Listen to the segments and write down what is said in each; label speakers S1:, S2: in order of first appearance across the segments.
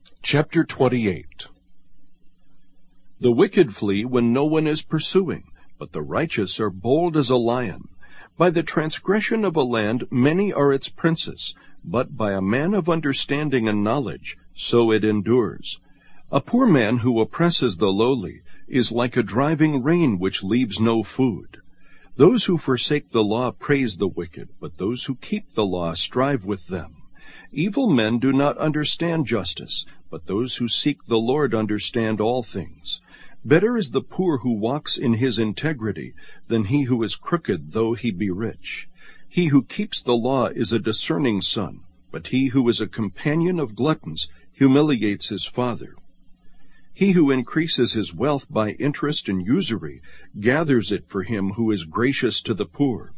S1: Chapter 28. The wicked flee when no one is pursuing, but the righteous are bold as a lion. By the transgression of a land many are its princes, but by a man of understanding and knowledge, so it endures. A poor man who oppresses the lowly is like a driving rain which leaves no food. Those who forsake the law praise the wicked, but those who keep the law strive with them. Evil men do not understand justice, but those who seek the Lord understand all things. Better is the poor who walks in his integrity than he who is crooked, though he be rich. He who keeps the law is a discerning son, but he who is a companion of gluttons humiliates his father. He who increases his wealth by interest and usury gathers it for him who is gracious to the poor.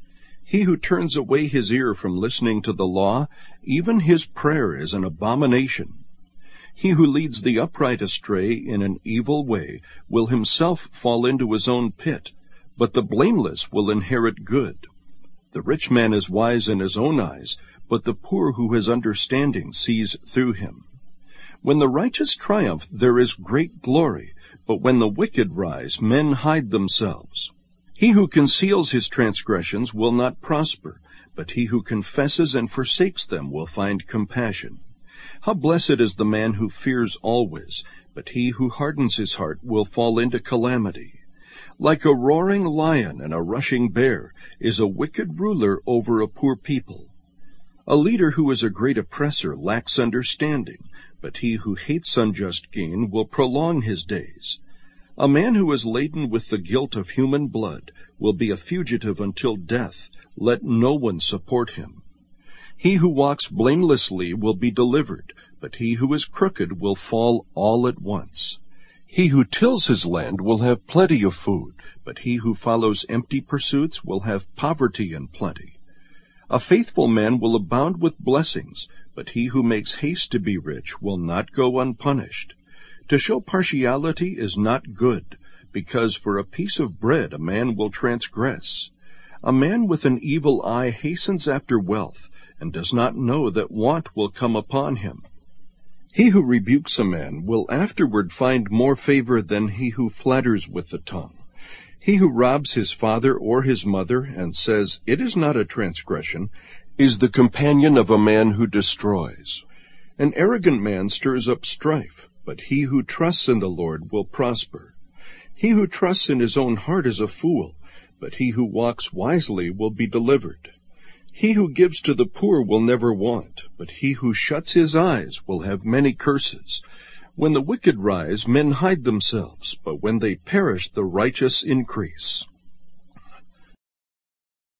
S1: He who turns away his ear from listening to the law, even his prayer is an abomination. He who leads the upright astray in an evil way will himself fall into his own pit, but the blameless will inherit good. The rich man is wise in his own eyes, but the poor who has understanding sees through him. When the righteous triumph, there is great glory, but when the wicked rise, men hide themselves. He who conceals his transgressions will not prosper, but he who confesses and forsakes them will find compassion. How blessed is the man who fears always, but he who hardens his heart will fall into calamity. Like a roaring lion and a rushing bear is a wicked ruler over a poor people. A leader who is a great oppressor lacks understanding, but he who hates unjust gain will prolong his days. A man who is laden with the guilt of human blood will be a fugitive until death. Let no one support him. He who walks blamelessly will be delivered, but he who is crooked will fall all at once. He who tills his land will have plenty of food, but he who follows empty pursuits will have poverty and plenty. A faithful man will abound with blessings, but he who makes haste to be rich will not go unpunished. To show partiality is not good, because for a piece of bread a man will transgress. A man with an evil eye hastens after wealth, and does not know that want will come upon him. He who rebukes a man will afterward find more favor than he who flatters with the tongue. He who robs his father or his mother and says, "It is not a transgression," is the companion of a man who destroys. An arrogant man stirs up strife, but he who trusts in the Lord will prosper. He who trusts in his own heart is a fool, but he who walks wisely will be delivered. He who gives to the poor will never want, but he who shuts his eyes will have many curses. When the wicked rise, men hide themselves, but when they perish, the righteous increase.